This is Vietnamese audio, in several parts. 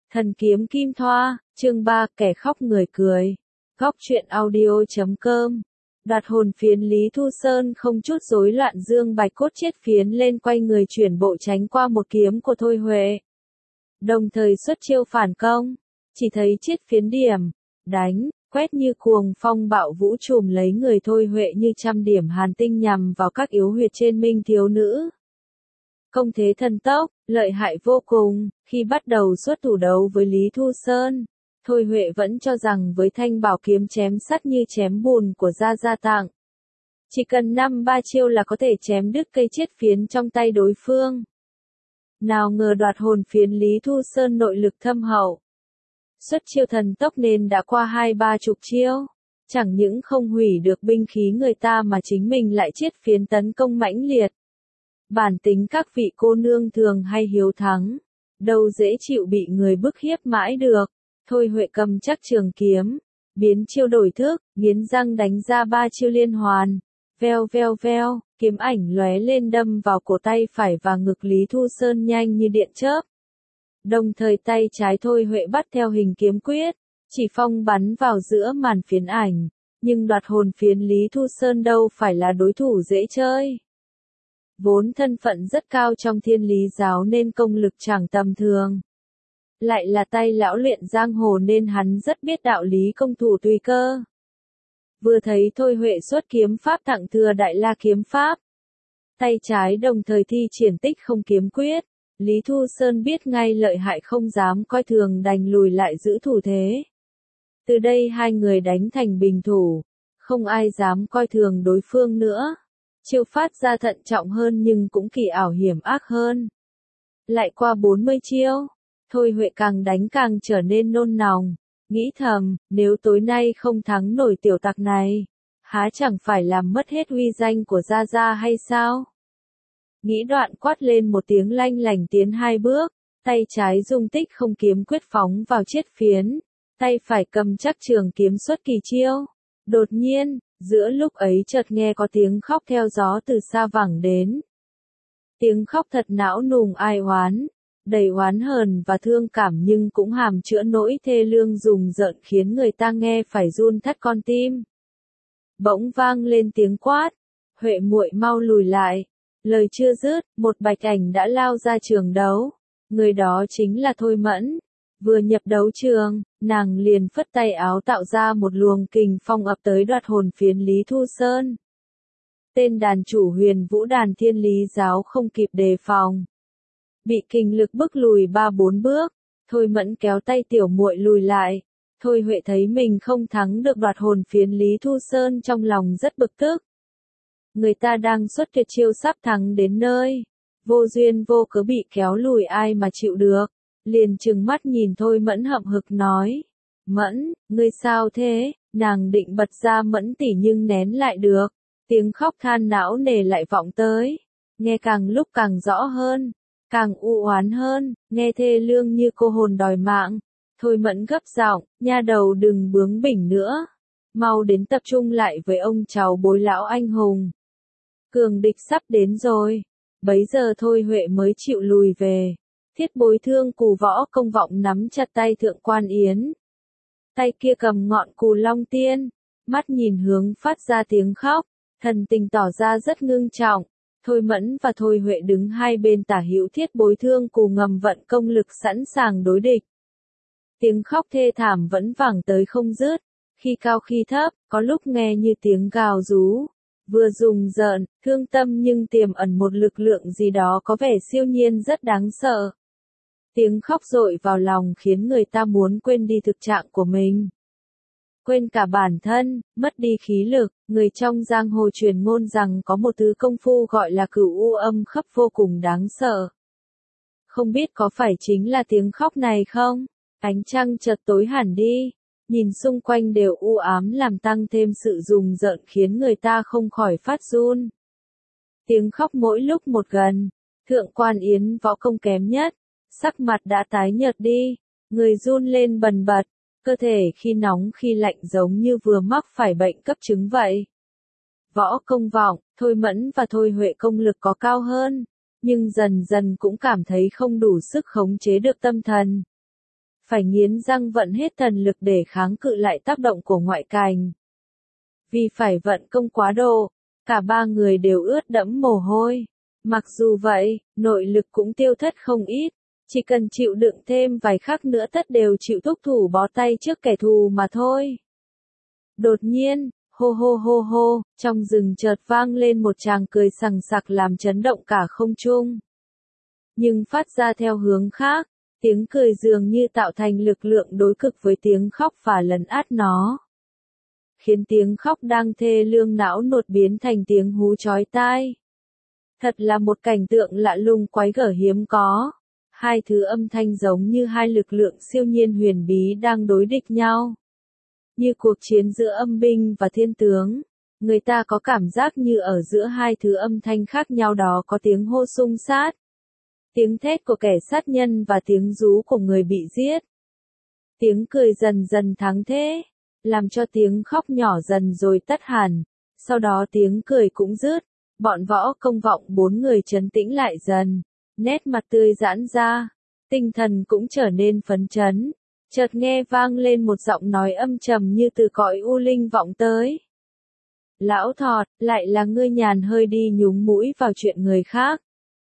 Thần kiếm kim thoa, chương 3, kẻ khóc người cười. Góc truyện audio.com. Đoạt hồn phiến Lý Thu Sơn không chút rối loạn dương bạch cốt chiết phiến lên quay người chuyển bộ tránh qua một kiếm của Thôi Huệ. Đồng thời xuất chiêu phản công, chỉ thấy chiết phiến điểm, đánh, quét như cuồng phong bạo vũ trùm lấy người Thôi Huệ như trăm điểm hàn tinh nhằm vào các yếu huyệt trên minh thiếu nữ. Công thế thần tốc, lợi hại vô cùng, khi bắt đầu xuất thủ đấu với Lý Thu Sơn, Thôi Huệ vẫn cho rằng với thanh bảo kiếm chém sắt như chém bùn của Gia Gia tặng. Chỉ cần 5-3 chiêu là có thể chém đứt cây chiết phiến trong tay đối phương. Nào ngờ đoạt hồn phiến Lý Thu Sơn nội lực thâm hậu. Xuất chiêu thần tốc nên đã qua 20-30 chiêu. Chẳng những không hủy được binh khí người ta mà chính mình lại chiết phiến tấn công mãnh liệt. Bản tính các vị cô nương thường hay hiếu thắng, đâu dễ chịu bị người bức hiếp mãi được. Thôi Huệ cầm chắc trường kiếm, biến chiêu đổi thức, nghiến răng đánh ra 3 chiêu liên hoàn. Veo veo veo, kiếm ảnh lóe lên đâm vào cổ tay phải và ngực Lý Thu Sơn nhanh như điện chớp. Đồng thời tay trái Thôi Huệ bắt theo hình kiếm quyết, chỉ phong bắn vào giữa màn phiến ảnh, nhưng đoạt hồn phiến Lý Thu Sơn đâu phải là đối thủ dễ chơi. Vốn thân phận rất cao trong Thiên Lý giáo nên công lực chẳng tầm thường. Lại là tay lão luyện giang hồ nên hắn rất biết đạo lý công thủ tùy cơ. Vừa thấy Thôi Huệ xuất kiếm pháp thặng thừa Đại La kiếm pháp, tay trái đồng thời thi triển Tích Không kiếm quyết, Lý Thu Sơn biết ngay lợi hại không dám coi thường đành lùi lại giữ thủ thế. Từ đây hai người đánh thành bình thủ, không ai dám coi thường đối phương nữa. Chiêu phát ra thận trọng hơn nhưng cũng kỳ ảo hiểm ác hơn. Lại qua 40 chiêu, Thôi Huệ càng đánh càng trở nên nôn nóng, nghĩ thầm, nếu tối nay không thắng nổi tiểu tặc này, há chẳng phải làm mất hết uy danh của Gia Gia hay sao? Nghĩ đoạn quát lên một tiếng lanh lảnh tiến 2 bước, tay trái dung Tích Không kiếm quyết phóng vào chiết phiến, tay phải cầm chắc trường kiếm xuất kỳ chiêu. Đột nhiên, giữa lúc ấy chợt nghe có tiếng khóc theo gió từ xa vẳng đến. Tiếng khóc thật não nùng ai oán, đầy oán hờn và thương cảm nhưng cũng hàm chữa nỗi thê lương rùng rợn khiến người ta nghe phải run thắt con tim. Bỗng vang lên tiếng quát, Huệ muội mau lùi lại. Lời chưa dứt, một bạch ảnh đã lao ra trường đấu. Người đó chính là Thôi Mẫn. Vừa nhập đấu trường, nàng liền phất tay áo tạo ra một luồng kình phong ập tới đoạt hồn phiến Lý Thu Sơn. Tên đàn chủ Huyền Vũ đàn Thiên Lý giáo không kịp đề phòng, bị kình lực bức lùi 3-4 bước. Thôi Mẫn kéo tay tiểu muội lùi lại. Thôi Huệ thấy mình không thắng được đoạt hồn phiến Lý Thu Sơn trong lòng rất bực tức. Người ta đang xuất tuyệt chiêu sắp thắng đến nơi, vô duyên vô cớ bị kéo lùi ai mà chịu được. Liền trừng mắt nhìn Thôi Mẫn hậm hực nói, Mẫn, ngươi sao thế? Nàng định bật ra Mẫn tỉ nhưng nén lại được. Tiếng khóc than não nề lại vọng tới, nghe càng lúc càng rõ hơn, càng u oán hơn, nghe thê lương như cô hồn đòi mạng. Thôi Mẫn gấp giọng, nha đầu đừng bướng bỉnh nữa, mau đến tập trung lại với ông cháu bối lão anh hùng. Cường địch sắp đến rồi. Bấy giờ Thôi Huệ mới chịu lùi về. Thiết Bối Thương Cù Võ Công vọng nắm chặt tay Thượng Quan Yến. Tay kia cầm ngọn Cù Long Tiên, mắt nhìn hướng phát ra tiếng khóc, thần tình tỏ ra rất ngưng trọng. Thôi Mẫn và Thôi Huệ đứng hai bên tả hữu Thiết Bối Thương Cù ngầm vận công lực sẵn sàng đối địch. Tiếng khóc thê thảm vẫn vẳng tới không dứt, khi cao khi thấp, có lúc nghe như tiếng gào rú. Vừa rùng rợn, thương tâm nhưng tiềm ẩn một lực lượng gì đó có vẻ siêu nhiên rất đáng sợ. Tiếng khóc dội vào lòng khiến người ta muốn quên đi thực trạng của mình. Quên cả bản thân, mất đi khí lực. Người trong giang hồ truyền ngôn rằng có một thứ công phu gọi là Cửu U âm khấp vô cùng đáng sợ. Không biết có phải chính là tiếng khóc này không? Ánh trăng chợt tối hẳn đi. Nhìn xung quanh đều u ám làm tăng thêm sự rùng rợn khiến người ta không khỏi phát run. Tiếng khóc mỗi lúc một gần, Thượng Quan Yến võ công kém nhất, sắc mặt đã tái nhợt đi, người run lên bần bật, cơ thể khi nóng khi lạnh giống như vừa mắc phải bệnh cấp chứng vậy. Võ Công vọng, Thôi Mẫn và Thôi Huệ công lực có cao hơn, nhưng dần dần cũng cảm thấy không đủ sức khống chế được tâm thần. phải nghiến răng vận hết thần lực để kháng cự lại tác động của ngoại cảnh. Vì phải vận công quá độ, cả ba người đều ướt đẫm mồ hôi. Mặc dù vậy, nội lực cũng tiêu thất không ít, chỉ cần chịu đựng thêm vài khắc nữa tất đều chịu thúc thủ bó tay trước kẻ thù mà thôi. Đột nhiên, hô hô hô hô, trong rừng chợt vang lên một tràng cười sằng sặc làm chấn động cả không trung. Nhưng phát ra theo hướng khác, tiếng cười dường như tạo thành lực lượng đối cực với tiếng khóc và lấn át nó. Khiến tiếng khóc đang thê lương não nuột biến thành tiếng hú chói tai. Thật là một cảnh tượng lạ lùng quái gở hiếm có. Hai thứ âm thanh giống như hai lực lượng siêu nhiên huyền bí đang đối địch nhau. Như cuộc chiến giữa âm binh và thiên tướng. Người ta có cảm giác như ở giữa hai thứ âm thanh khác nhau đó có tiếng hô xung sát. Tiếng thét của kẻ sát nhân và tiếng rú của người bị giết. Tiếng cười dần dần thắng thế, làm cho tiếng khóc nhỏ dần rồi tắt hẳn. Sau đó tiếng cười cũng dứt. Bọn Võ Công Vọng bốn người trấn tĩnh lại dần, nét mặt tươi giãn ra, tinh thần cũng trở nên phấn chấn. Chợt nghe vang lên một giọng nói âm trầm như từ cõi u linh vọng tới. Lão Thọt, lại là ngươi nhàn hơi đi nhúng mũi vào chuyện người khác.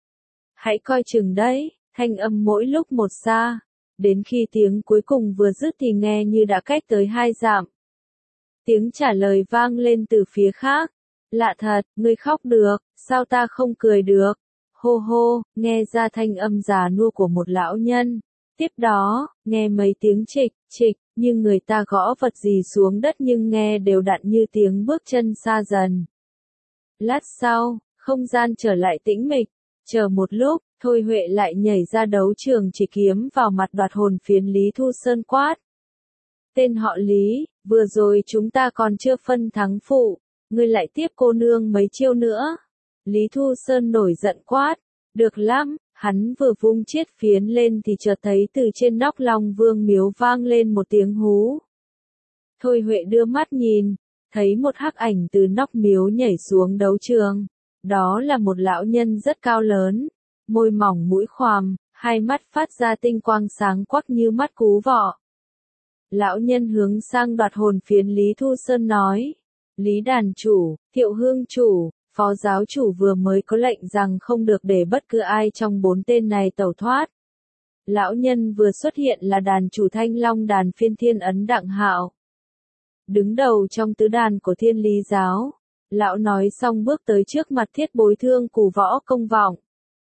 Hãy coi chừng đấy, thanh âm mỗi lúc một xa, đến khi tiếng cuối cùng vừa dứt thì nghe như đã cách tới 2 dặm. Tiếng trả lời vang lên từ phía khác. Lạ thật, ngươi khóc được, sao ta không cười được? Hô hô, nghe ra thanh âm già nua của một lão nhân. Tiếp đó, nghe mấy tiếng trịch, trịch, như người ta gõ vật gì xuống đất nhưng nghe đều đặn như tiếng bước chân xa dần. Lát sau, không gian trở lại tĩnh mịch. Chờ một lúc, Thôi Huệ lại nhảy ra đấu trường chỉ kiếm vào mặt Đoạt Hồn Phiến Lý Thu Sơn quát. Tên họ Lý, vừa rồi chúng ta còn chưa phân thắng phụ. Ngươi lại tiếp cô nương mấy chiêu nữa. Lý Thu Sơn nổi giận quát. Được lắm, hắn vừa vung chiết phiến lên thì chợt thấy từ trên nóc Long Vương miếu vang lên một tiếng hú. Thôi Huệ đưa mắt nhìn, thấy một hắc ảnh từ nóc miếu nhảy xuống đấu trường. Đó là một lão nhân rất cao lớn, môi mỏng mũi khoằm, hai mắt phát ra tinh quang sáng quắc như mắt cú vọ. Lão nhân hướng sang Đoạt Hồn Phiến Lý Thu Sơn nói. Lý đàn chủ, Thiệu Hương chủ, phó giáo chủ vừa mới có lệnh rằng không được để bất cứ ai trong 4 tên này tẩu thoát. Lão nhân vừa xuất hiện là đàn chủ Thanh Long đàn Phiên Thiên Ấn Đặng Hạo. Đứng đầu trong tứ đàn của Thiên Lý giáo, lão nói xong bước tới trước mặt Thiết Bối Thương của Võ Công Vọng.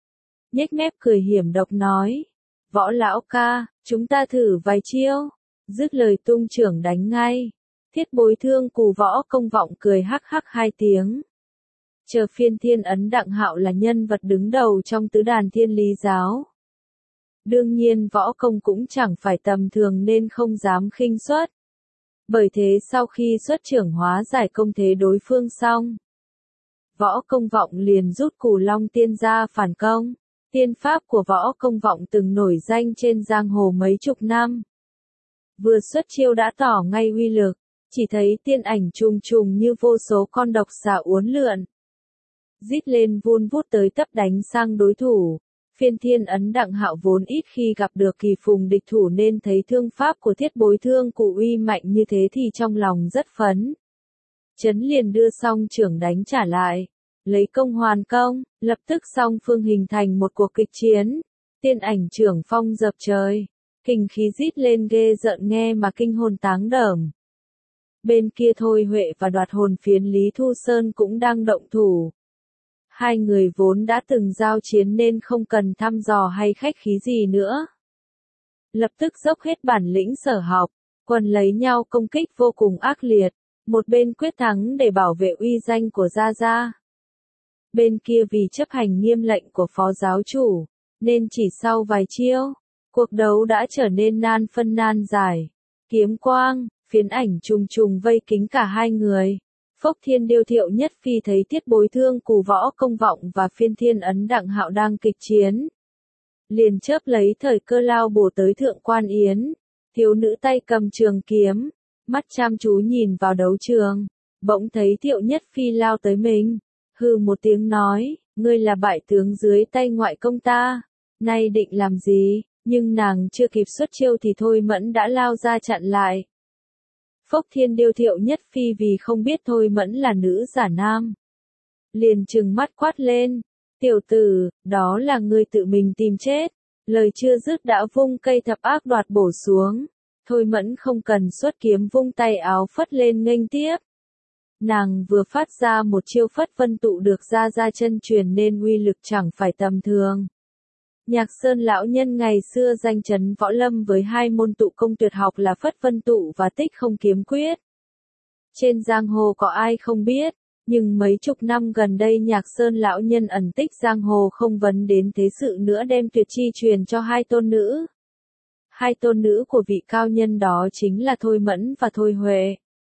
Nhếch mép cười hiểm độc nói, Võ lão ca, chúng ta thử vài chiêu, dứt lời tung chưởng đánh ngay. Thiết Bối Thương của Võ Công Vọng cười hắc hắc 2 tiếng. Chờ Phiên Thiên Ấn Đặng Hạo là nhân vật đứng đầu trong tứ đàn Thiên Lý giáo. Đương nhiên Võ Công cũng chẳng phải tầm thường nên không dám khinh suất. Bởi thế sau khi xuất trưởng hóa giải công thế đối phương xong, Võ Công Vọng liền rút Cửu Long Tiên ra phản công. Tiên pháp của Võ Công Vọng từng nổi danh trên giang hồ mấy chục năm. Vừa xuất chiêu đã tỏ ngay uy lực. Chỉ thấy tiên ảnh trùng trùng như vô số con độc xà uốn lượn. Rít lên vun vút tới tấp đánh sang đối thủ. Phiên Thiên Ấn Đặng Hạo vốn ít khi gặp được kỳ phùng địch thủ nên thấy thương pháp của Thiết Bối Thương cụ uy mạnh như thế thì trong lòng rất phấn. Chấn liền đưa song chưởng đánh trả lại. Lấy công hoàn công, lập tức song phương hình thành một cuộc kịch chiến. Tiên ảnh chưởng phong dập trời. Kinh khí rít lên ghê rợn nghe mà kinh hồn táng đởm. Bên kia Thôi Huệ và Đoạt Hồn Phiến Lý Thu Sơn cũng đang động thủ. Hai người vốn đã từng giao chiến nên không cần thăm dò hay khách khí gì nữa. Lập tức dốc hết bản lĩnh sở học, quần lấy nhau công kích vô cùng ác liệt. Một bên quyết thắng để bảo vệ uy danh của Gia Gia. Bên kia vì chấp hành nghiêm lệnh của phó giáo chủ, nên chỉ sau vài chiêu, cuộc đấu đã trở nên nan phân nan giải. Kiếm quang, phiến ảnh trùng trùng vây kín cả hai người. Phốc Thiên Điêu Thiệu Nhất Phi thấy Thiết Bối Thương của Võ Công Vọng và Phiên Thiên Ấn Đặng Hạo đang kịch chiến. Liền chớp lấy thời cơ lao bổ tới Thượng Quan Yến. Thiếu nữ tay cầm trường kiếm, mắt chăm chú nhìn vào đấu trường. Bỗng thấy Thiệu Nhất Phi lao tới mình. Hừ một tiếng nói, ngươi là bại tướng dưới tay ngoại công ta. Nay định làm gì? Nhưng nàng chưa kịp xuất chiêu thì Thôi Mẫn đã lao ra chặn lại. Phốc Thiên Điêu Thiệu Nhất Phi vì không biết Thôi Mẫn là nữ giả nam, liền trừng mắt quát lên, tiểu tử, đó là ngươi tự mình tìm chết. Lời chưa dứt đã vung cây thập ác đoạt bổ xuống. Thôi Mẫn không cần xuất kiếm vung tay áo phất lên nghênh tiếp. Nàng vừa phát ra một chiêu phất vân tụ được ra chân truyền nên uy lực chẳng phải tầm thường. Nhạc Sơn lão nhân ngày xưa danh chấn võ lâm với hai môn tụ công tuyệt học là phất vân tụ và tích không kiếm quyết. Trên giang hồ có ai không biết, nhưng mấy chục năm gần đây Nhạc Sơn lão nhân ẩn tích giang hồ không vấn đến thế sự nữa, đem tuyệt chi truyền cho hai tôn nữ. Hai tôn nữ của vị cao nhân đó chính là Thôi Mẫn và Thôi Huệ.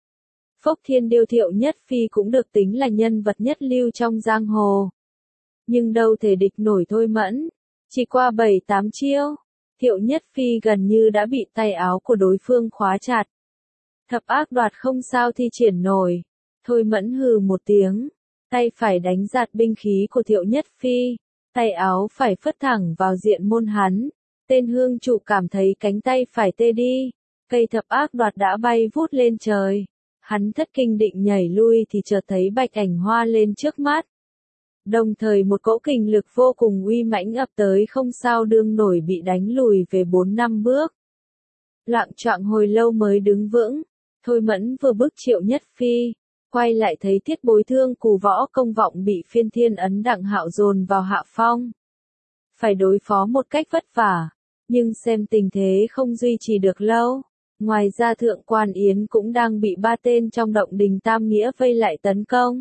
Phốc Thiên Điêu Thiệu Nhất Phi cũng được tính là nhân vật nhất lưu trong giang hồ. Nhưng đâu thể địch nổi Thôi Mẫn. Chỉ qua 7-8 chiêu, Thiệu Nhất Phi gần như đã bị tay áo của đối phương khóa chặt. Thập ác đoạt không sao thi triển nổi. Thôi Mẫn hừ một tiếng, tay phải đánh giạt binh khí của Thiệu Nhất Phi, tay áo phải phất thẳng vào diện môn hắn. Tên hương trụ cảm thấy cánh tay phải tê đi, cây thập ác đoạt đã bay vút lên trời. Hắn thất kinh định nhảy lui thì chợt thấy bạch ảnh hoa lên trước mắt. Đồng thời một cỗ kình lực vô cùng uy mãnh ập tới không sao đương nổi, bị đánh lùi về 4-5 bước. Loạng choạng hồi lâu mới đứng vững. Thôi Mẫn vừa bước Triệu Nhất Phi, quay lại thấy Thiết Bối Thương Cù Võ Công Vọng bị Phiên Thiên Ấn Đặng Hạo dồn vào hạ phong. Phải đối phó một cách vất vả, nhưng xem tình thế không duy trì được lâu. Ngoài ra Thượng Quan Yến cũng đang bị 3 tên trong động đình Tam Nghĩa vây lại tấn công.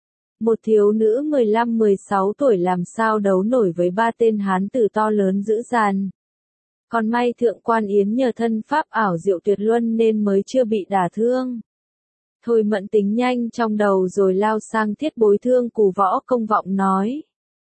Một thiếu nữ 15-16 tuổi làm sao đấu nổi với 3 tên hán tử to lớn dữ dằn. Còn may Thượng Quan Yến nhờ thân pháp ảo diệu tuyệt luân nên mới chưa bị đả thương. Thôi Mẫn tính nhanh trong đầu rồi lao sang Thiết Bối Thương Cù Võ Công Vọng nói: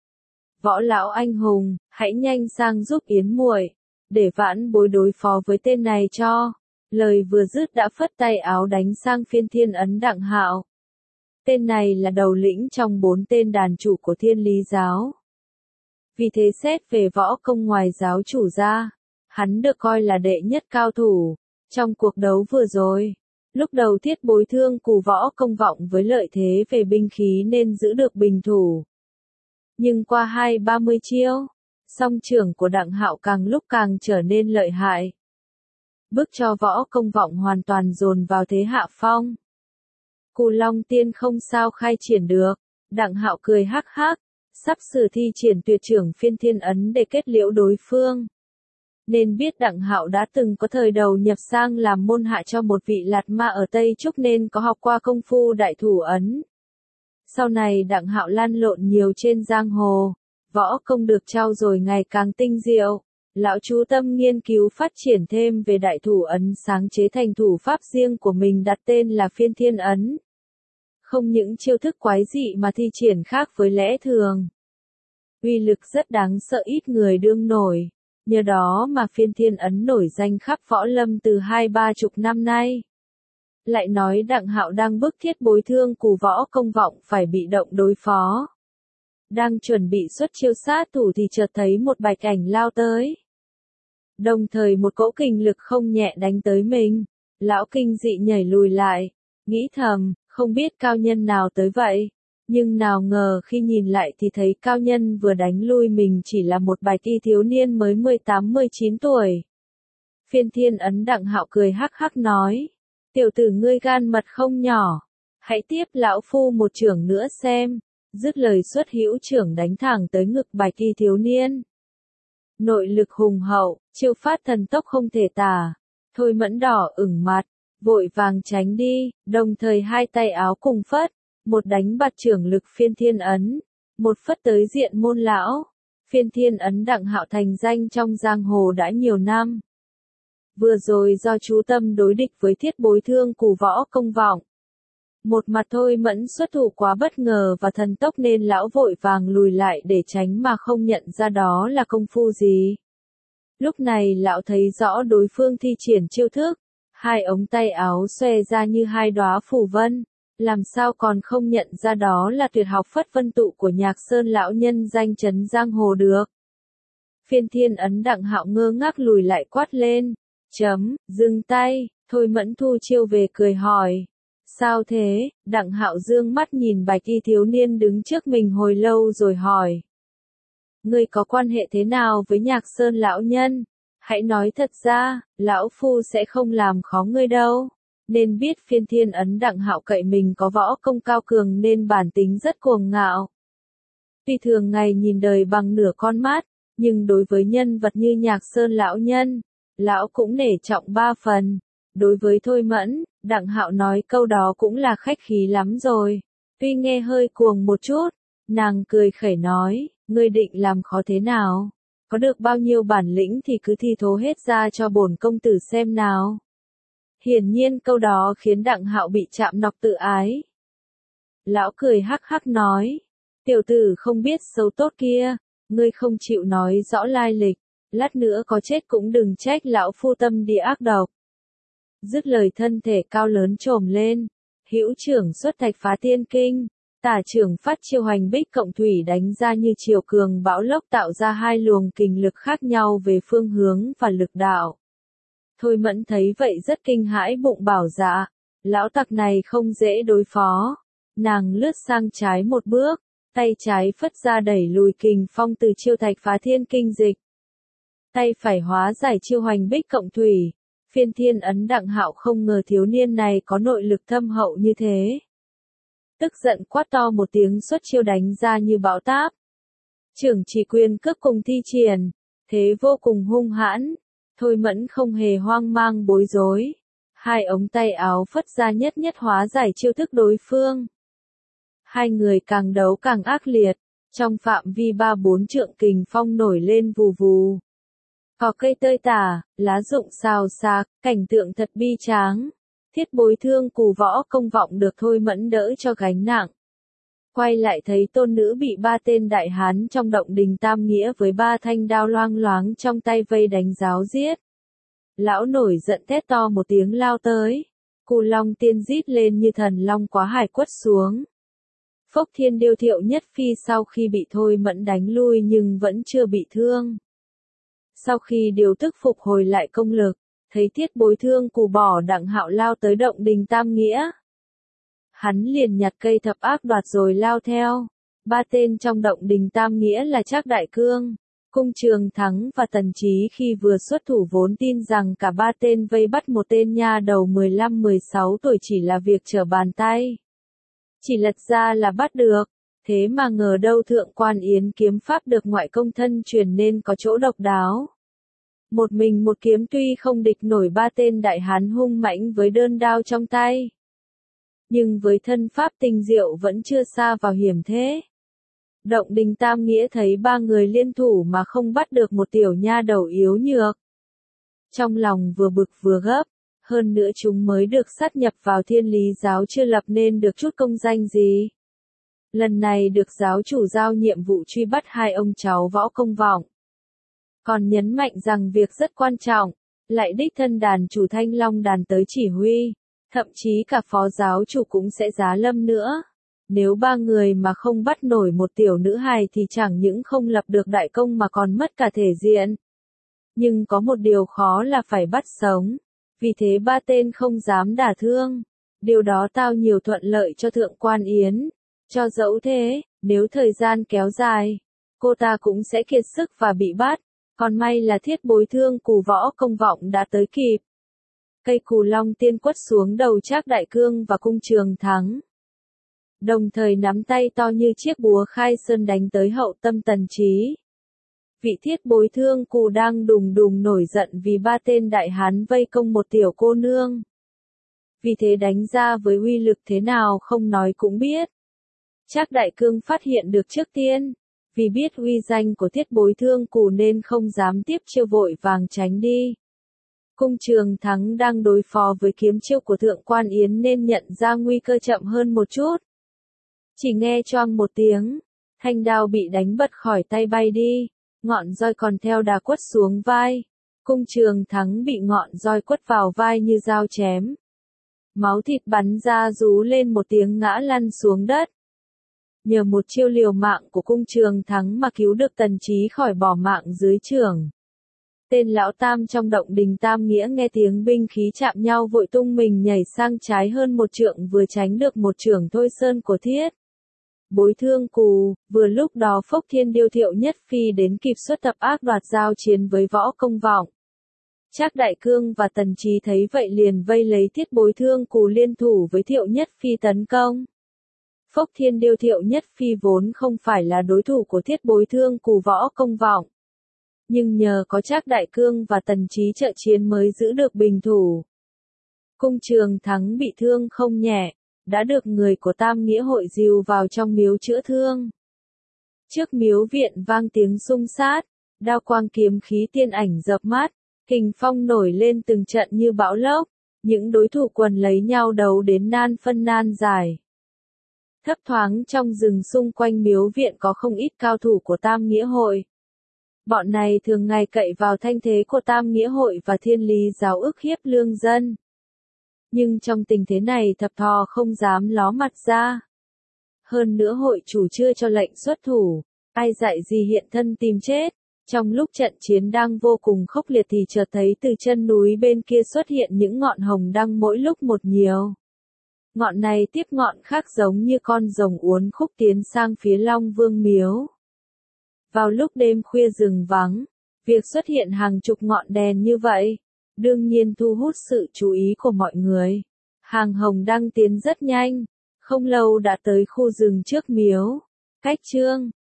Võ lão anh hùng, hãy nhanh sang giúp Yến muội, để vãn bối đối phó với tên này cho. Lời vừa dứt đã phất tay áo đánh sang Phiên Thiên Ấn Đặng Hạo. Tên này là đầu lĩnh trong 4 tên đàn chủ của Thiên Lý giáo. Vì thế xét về võ công ngoài giáo chủ ra, hắn được coi là đệ nhất cao thủ. Trong cuộc đấu vừa rồi, lúc đầu Thiết Bối Thương Cù Võ Công Vọng với lợi thế về binh khí nên giữ được bình thủ. Nhưng qua 20-30 chiêu, song trưởng của Đặng Hạo càng lúc càng trở nên lợi hại, bức cho Võ Công Vọng hoàn toàn dồn vào thế hạ phong. Cù Long Tiên không sao khai triển được. Đặng Hạo cười hắc hắc, sắp sửa thi triển tuyệt trưởng Phiên Thiên Ấn để kết liễu đối phương. Nên biết Đặng Hạo đã từng có thời đầu nhập sang làm môn hạ cho một vị lạt ma ở Tây Trúc nên có học qua công phu đại thủ ấn. Sau này Đặng Hạo lăn lộn nhiều trên giang hồ, võ công được trau dồi ngày càng tinh diệu. Lão chú tâm nghiên cứu phát triển thêm về đại thủ ấn, sáng chế thành thủ pháp riêng của mình đặt tên là Phiên Thiên Ấn. Không những chiêu thức quái dị mà thi triển khác với lẽ thường, uy lực rất đáng sợ, ít người đương nổi. Nhờ đó mà Phiên Thiên Ấn nổi danh khắp võ lâm từ 20-30 năm nay. Lại nói Đặng Hạo đang bức Thiết Bối Thương Cù Võ Công Vọng phải bị động đối phó. Đang chuẩn bị xuất chiêu sát thủ thì chợt thấy một bạch ảnh lao tới. Đồng thời một cỗ kình lực không nhẹ đánh tới mình. Lão kinh dị nhảy lùi lại, nghĩ thầm, không biết cao nhân nào tới vậy. Nhưng nào ngờ khi nhìn lại thì thấy cao nhân vừa đánh lui mình chỉ là một bạch y thiếu niên mới 18-19 tuổi. Phiên Thiên Ấn Đặng Hạo cười hắc hắc nói: Tiểu tử ngươi gan mật không nhỏ. Hãy tiếp lão phu một chưởng nữa xem. Dứt lời xuất hữu chưởng đánh thẳng tới ngực bạch y thiếu niên. Nội lực hùng hậu, chiêu phát thần tốc không thể tả. Thôi Mẫn đỏ ửng mặt, vội vàng tránh đi, đồng thời hai tay áo cùng phất. Một đánh bạt trưởng lực Phiên Thiên Ấn, một phất tới diện môn lão. Phiên Thiên Ấn Đặng Hạo thành danh trong giang hồ đã nhiều năm. Vừa rồi do chú tâm đối địch với Thiết Bối Thương Cù Võ Công Vọng. Một mặt Thôi Mẫn xuất thủ quá bất ngờ và thần tốc nên lão vội vàng lùi lại để tránh mà không nhận ra đó là công phu gì. Lúc này lão thấy rõ đối phương thi triển chiêu thức, hai ống tay áo xòe ra như hai đóa phù vân. Làm sao còn không nhận ra đó là tuyệt học phất vân tụ của Nhạc Sơn lão nhân danh chấn giang hồ được. Phiên Thiên Ấn Đặng Hạo ngơ ngác lùi lại quát lên. Dừng tay, Thôi Mẫn thu chiêu về cười hỏi. Sao thế? Đặng Hạo dương mắt nhìn bạch y thiếu niên đứng trước mình hồi lâu rồi hỏi. Ngươi có quan hệ thế nào với Nhạc Sơn lão nhân? Hãy nói thật ra, lão phu sẽ không làm khó ngươi đâu. Nên biết Phiên Thiên Ấn Đặng Hạo cậy mình có võ công cao cường nên bản tính rất cuồng ngạo. Tuy thường ngày nhìn đời bằng nửa con mắt, nhưng đối với nhân vật như Nhạc Sơn lão nhân, lão cũng nể trọng ba phần. Đối với Thôi Mẫn, Đặng Hạo nói câu đó cũng là khách khí lắm rồi. Tuy nghe hơi cuồng một chút, nàng cười khẩy nói, ngươi định làm khó thế nào? Có được bao nhiêu bản lĩnh thì cứ thi thố hết ra cho bổn công tử xem nào. Hiển nhiên câu đó khiến Đặng Hạo bị chạm nọc tự ái. Lão cười hắc hắc nói, tiểu tử không biết xấu tốt kia, ngươi không chịu nói rõ lai lịch, lát nữa có chết cũng đừng trách lão phu tâm địa ác độc. Dứt lời thân thể cao lớn trồm lên, hữu trưởng xuất thạch phá tiên kinh, tả trưởng phát chiêu hành bích cộng thủy đánh ra như chiều cường bão lốc tạo ra hai luồng kình lực khác nhau về phương hướng và lực đạo. Thôi Mẫn thấy vậy rất kinh hãi bụng bảo dạ, lão tặc này không dễ đối phó. Nàng lướt sang trái một bước, tay trái phất ra đẩy lùi kình phong từ chiêu thạch phá thiên kinh dịch. Tay phải hóa giải chiêu hoành bích cộng thủy. Phiên Thiên Ấn Đặng Hạo không ngờ thiếu niên này có nội lực thâm hậu như thế. Tức giận quát to một tiếng xuất chiêu đánh ra như bão táp. Trưởng chỉ quyền cước cùng thi triển, thế vô cùng hung hãn. Thôi Mẫn không hề hoang mang bối rối. Hai ống tay áo phất ra nhất nhất hóa giải chiêu thức đối phương. Hai người càng đấu càng ác liệt, trong phạm vi 3-4 trượng kình phong nổi lên vù vù. Cỏ cây tơi tả, lá rụng xào xạc, cảnh tượng thật bi tráng. Thiết Bối Thương cù võ công vọng được Thôi Mẫn đỡ cho gánh nặng. Quay lại thấy tôn nữ bị ba tên đại hán trong động đình Tam Nghĩa với ba thanh đao loang loáng trong tay vây đánh giáo giết. Lão nổi giận thét to một tiếng lao tới. Cù Long Tiên rít lên như thần long quá hải quất xuống. Phốc Thiên Điêu Thiệu Nhất Phi sau khi bị Thôi Mẫn đánh lui nhưng vẫn chưa bị thương. Sau khi điều tức phục hồi lại công lực, thấy Thiết Bối Thương cù bỏ Đặng Hạo lao tới động đình Tam Nghĩa. Hắn liền nhặt cây thập ác đoạt rồi lao theo. Ba tên trong động đình Tam Nghĩa là Trác Đại Cương, Cung Trường Thắng và Tần Chí khi vừa xuất thủ vốn tin rằng cả ba tên vây bắt một tên nha đầu 15-16 tuổi chỉ là việc trở bàn tay. Chỉ lật ra là bắt được, thế mà ngờ đâu Thượng Quan Yến kiếm pháp được ngoại công thân truyền nên có chỗ độc đáo. Một mình một kiếm tuy không địch nổi ba tên đại hán hung mãnh với đơn đao trong tay, nhưng với thân pháp tinh diệu vẫn chưa xa vào hiểm thế. Động đình Tam Nghĩa thấy ba người liên thủ mà không bắt được một tiểu nha đầu yếu nhược. Trong lòng vừa bực vừa gấp, hơn nữa chúng mới được sát nhập vào Thiên Lý giáo chưa lập nên được chút công danh gì. Lần này được giáo chủ giao nhiệm vụ truy bắt hai ông cháu võ công vọng. Còn nhấn mạnh rằng việc rất quan trọng, lại đích thân đàn chủ Thanh Long đàn tới chỉ huy, thậm chí cả phó giáo chủ cũng sẽ giá lâm nữa. Nếu ba người mà không bắt nổi một tiểu nữ hài thì chẳng những không lập được đại công mà còn mất cả thể diện. Nhưng có một điều khó là phải bắt sống, vì thế ba tên không dám đả thương. Điều đó tạo nhiều thuận lợi cho Thượng Quan Yến. Cho dẫu thế, nếu thời gian kéo dài, cô ta cũng sẽ kiệt sức và bị bắt. Còn may là Thiết Bối Thương cù võ công vọng đã tới kịp. Cây Cù Long Tiên quất xuống đầu Trác Đại Cương và Cung Trường Thắng. Đồng thời nắm tay to như chiếc búa khai sơn đánh tới hậu tâm Tần Chí. Vị Thiết Bối Thương cù đang đùng đùng nổi giận vì ba tên đại hán vây công một tiểu cô nương. Vì thế đánh ra với uy lực thế nào không nói cũng biết. Trác Đại Cương phát hiện được trước tiên. Vì biết uy danh của Thiết Bối Thương cù nên không dám tiếp chiêu vội vàng tránh đi. Cung Trường Thắng đang đối phó với kiếm chiêu của Thượng Quan Yến nên nhận ra nguy cơ chậm hơn một chút. Chỉ nghe choang một tiếng, thanh đao bị đánh bật khỏi tay bay đi, ngọn roi còn theo đà quất xuống vai. Cung Trường Thắng bị ngọn roi quất vào vai như dao chém. Máu thịt bắn ra rú lên một tiếng ngã lăn xuống đất. Nhờ một chiêu liều mạng của Cung Trường Thắng mà cứu được Tần Chí khỏi bỏ mạng dưới chưởng. Tên lão Tam trong động đình Tam Nghĩa nghe tiếng binh khí chạm nhau vội tung mình nhảy sang trái hơn một trượng vừa tránh được một chưởng Thôi Sơn của Thiết Bối Thương Cù. Vừa lúc đó Phốc Thiên Điêu Thiệu Nhất Phi đến kịp xuất tập ác đoạt giao chiến với Võ Công Vọng. Trác Đại Cương và Tần Chí thấy vậy liền vây lấy Thiết Bối Thương Cù liên thủ với Thiệu Nhất Phi tấn công. Phốc Thiên Điêu Thiệu Nhất Phi vốn không phải là đối thủ của Thiết Bối Thương Cù Võ Công Vọng. Nhưng nhờ có Trác Đại Cương và Tần Chí trợ chiến mới giữ được bình thủ. Cung Trường Thắng bị thương không nhẹ, đã được người của Tam Nghĩa hội dìu vào trong miếu chữa thương. Trước miếu viện vang tiếng xung sát, đao quang kiếm khí tiên ảnh dập mắt, kình phong nổi lên từng trận như bão lốc, những đối thủ quần lấy nhau đấu đến nan phân nan giải. Thấp thoáng trong rừng xung quanh miếu viện có không ít cao thủ của Tam Nghĩa hội. Bọn này thường ngày cậy vào thanh thế của Tam Nghĩa hội và Thiên Lý giáo ức hiếp lương dân. Nhưng trong tình thế này Thập Thò không dám ló mặt ra. Hơn nữa hội chủ chưa cho lệnh xuất thủ, ai dạy gì hiện thân tìm chết. Trong lúc trận chiến đang vô cùng khốc liệt thì chợt thấy từ chân núi bên kia xuất hiện những ngọn hồng đăng mỗi lúc một nhiều. Ngọn này tiếp ngọn khác giống như con rồng uốn khúc tiến sang phía Long Vương miếu. Vào lúc đêm khuya rừng vắng, việc xuất hiện hàng chục ngọn đèn như vậy, đương nhiên thu hút sự chú ý của mọi người. Hàng hồng đăng tiến rất nhanh, không lâu đã tới khu rừng trước miếu. Cách chương